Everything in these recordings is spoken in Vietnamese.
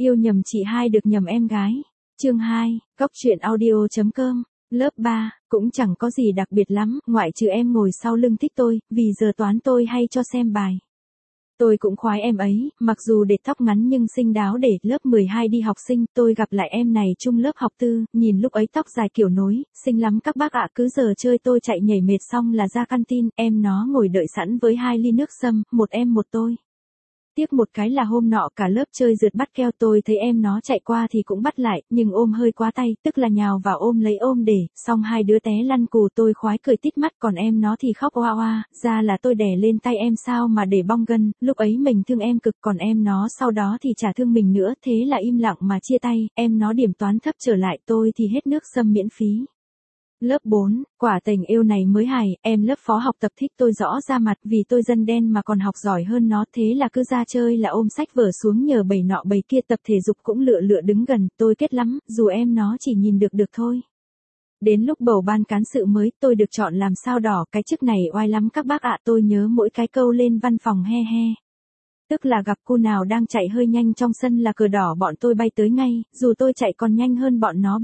Yêu nhầm chị hai được nhầm em gái. Chương 2, Cóc truyện audio.com. Lớp 3, cũng chẳng có gì đặc biệt lắm, ngoại trừ em ngồi sau lưng thích tôi, vì giờ toán tôi hay cho xem bài. Tôi cũng khoái em ấy, mặc dù để tóc ngắn nhưng xinh đáo để lớp 12 đi học sinh, tôi gặp lại em này chung lớp học tư, nhìn lúc ấy tóc dài kiểu nối, xinh lắm các bác ạ, cứ giờ chơi tôi chạy nhảy mệt xong là ra canteen, em nó ngồi đợi sẵn với 2 ly nước sâm, một em một tôi. Tiếc một cái là hôm nọ cả lớp chơi rượt bắt keo, tôi thấy em nó chạy qua thì cũng bắt lại, nhưng ôm hơi quá tay, tức là nhào vào ôm lấy ôm để, xong hai đứa té lăn cù, tôi khoái cười tít mắt, còn em nó thì khóc oa oa, ra là tôi đè lên tay em sao mà để bong gân, lúc ấy mình thương em cực, còn em nó sau đó thì chả thương mình nữa, thế là im lặng mà chia tay, em nó điểm toán thấp trở lại, tôi thì hết nước sâm miễn phí. Lớp 4, quả tình yêu này mới hài, em lớp phó học tập thích tôi rõ ra mặt vì tôi dân đen mà còn học giỏi hơn nó, thế là cứ ra chơi là ôm sách vở xuống nhờ bầy nọ bầy kia, tập thể dục cũng lựa lựa đứng gần, tôi kết lắm, dù em nó chỉ nhìn được thôi. Đến lúc bầu ban cán sự mới, tôi được chọn làm sao đỏ, cái chức này oai lắm các bác ạ, tôi nhớ mỗi cái câu lên văn phòng he he. Tức là gặp cô nào đang chạy hơi nhanh trong sân là cờ đỏ bọn tôi bay tới ngay, dù tôi chạy còn nhanh hơn bọn nó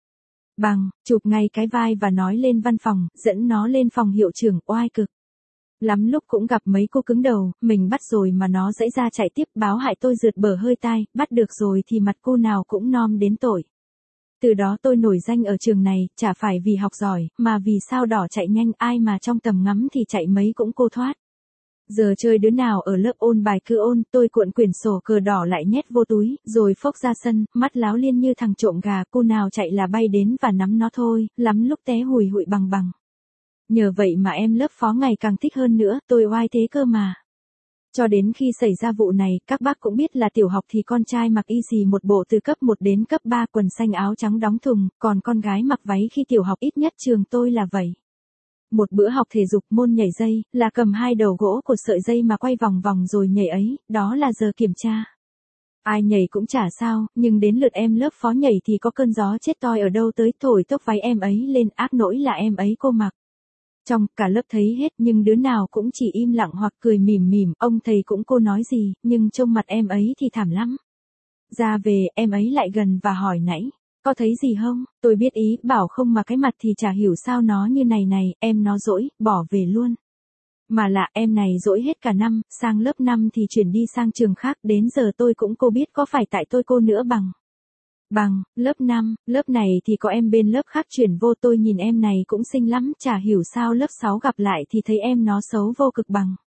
chụp ngay cái vai và nói lên văn phòng, dẫn nó lên phòng hiệu trưởng, oai cực. Lắm lúc cũng gặp mấy cô cứng đầu, mình bắt rồi mà nó dãy ra chạy tiếp, báo hại tôi rượt bờ hơi tai, bắt được rồi thì mặt cô nào cũng nom đến tội. Từ đó tôi nổi danh ở trường này, chả phải vì học giỏi, mà vì sao đỏ chạy nhanh, ai mà trong tầm ngắm thì chạy mấy cũng cô thoát. Giờ chơi đứa nào ở lớp ôn bài cứ ôn, tôi cuộn quyển sổ cờ đỏ lại nhét vô túi, rồi phốc ra sân, mắt láo liên như thằng trộm gà, cô nào chạy là bay đến và nắm nó thôi, lắm lúc té hùi hụi bằng. Nhờ vậy mà em lớp phó ngày càng thích hơn nữa, tôi oai thế cơ mà. Cho đến khi xảy ra vụ này, các bác cũng biết là tiểu học thì con trai mặc y xì một bộ từ cấp 1 đến cấp 3, quần xanh áo trắng đóng thùng, còn con gái mặc váy khi tiểu học, ít nhất trường tôi là vậy. Một bữa học thể dục môn nhảy dây, là cầm 2 đầu gỗ của sợi dây mà quay vòng vòng rồi nhảy ấy, đó là giờ kiểm tra. Ai nhảy cũng chả sao, nhưng đến lượt em lớp phó nhảy thì có cơn gió chết toi ở đâu tới thổi tốc váy em ấy lên, ác nỗi là em ấy cô mặc. Trong cả lớp thấy hết nhưng đứa nào cũng chỉ im lặng hoặc cười mỉm, ông thầy cũng cô nói gì, nhưng trông mặt em ấy thì thảm lắm. Ra về, em ấy lại gần và hỏi nãy. Có thấy gì không? Tôi biết ý, bảo không mà cái mặt thì chả hiểu sao nó như này, em nó dỗi, bỏ về luôn. Mà lạ, em này dỗi hết cả năm, sang lớp 5 thì chuyển đi sang trường khác, đến giờ tôi cũng cô biết có phải tại tôi cô nữa lớp 5, lớp này thì có em bên lớp khác chuyển vô, tôi nhìn em này cũng xinh lắm, chả hiểu sao lớp 6 gặp lại thì thấy em nó xấu vô cực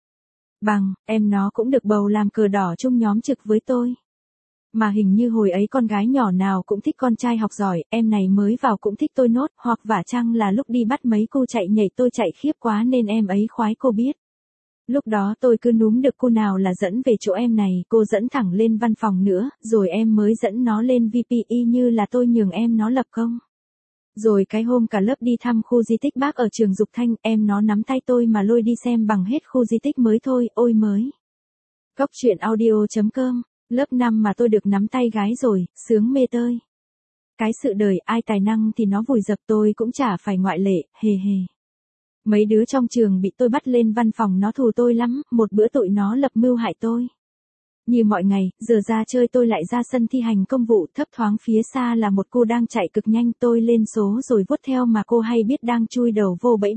em nó cũng được bầu làm cờ đỏ chung nhóm trực với tôi. Mà hình như hồi ấy con gái nhỏ nào cũng thích con trai học giỏi, em này mới vào cũng thích tôi nốt, hoặc vả chăng là lúc đi bắt mấy cô chạy nhảy tôi chạy khiếp quá nên em ấy khoái cô biết. Lúc đó tôi cứ núm được cô nào là dẫn về chỗ em này, cô dẫn thẳng lên văn phòng nữa, rồi em mới dẫn nó lên VPE như là tôi nhường em nó lập công. Rồi cái hôm cả lớp đi thăm khu di tích Bác ở trường Dục Thanh, em nó nắm tay tôi mà lôi đi xem bằng hết khu di tích mới thôi, ôi mới. Cóc truyện audio.com. Lớp 5 mà tôi được nắm tay gái rồi, sướng mê tơi. Cái sự đời, ai tài năng thì nó vùi dập, tôi cũng chả phải ngoại lệ, hề hề. Mấy đứa trong trường bị tôi bắt lên văn phòng nó thù tôi lắm, một bữa tụi nó lập mưu hại tôi. Như mọi ngày, giờ ra chơi tôi lại ra sân thi hành công vụ, thấp thoáng phía xa là một cô đang chạy cực nhanh, tôi lên số rồi vuốt theo mà cô hay biết đang chui đầu vô bẫy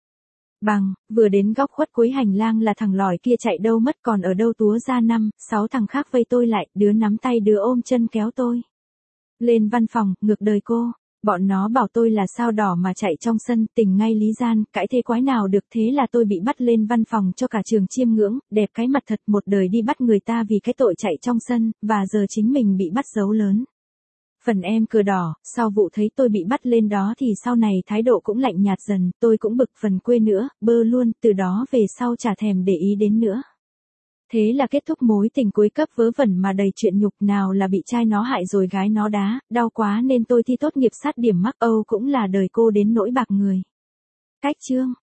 vừa đến góc khuất cuối hành lang là thằng lòi kia chạy đâu mất, còn ở đâu túa ra 5-6 thằng khác vây tôi lại, đứa nắm tay đứa ôm chân kéo tôi lên văn phòng, ngược đời cô. Bọn nó bảo tôi là sao đỏ mà chạy trong sân, tình ngay lý gian, cãi thế quái nào được, thế là tôi bị bắt lên văn phòng cho cả trường chiêm ngưỡng, đẹp cái mặt thật, một đời đi bắt người ta vì cái tội chạy trong sân, và giờ chính mình bị bắt dấu lớn. Phần em cờ đỏ, sau vụ thấy tôi bị bắt lên đó thì sau này thái độ cũng lạnh nhạt dần, tôi cũng bực phần quê nữa, bơ luôn, từ đó về sau chả thèm để ý đến nữa. Thế là kết thúc mối tình cuối cấp vớ vẩn mà đầy chuyện nhục, nào là bị trai nó hại rồi gái nó đá, đau quá nên tôi thi tốt nghiệp sát điểm mắc Âu, cũng là đời cô đến nỗi bạc người. Cách chương.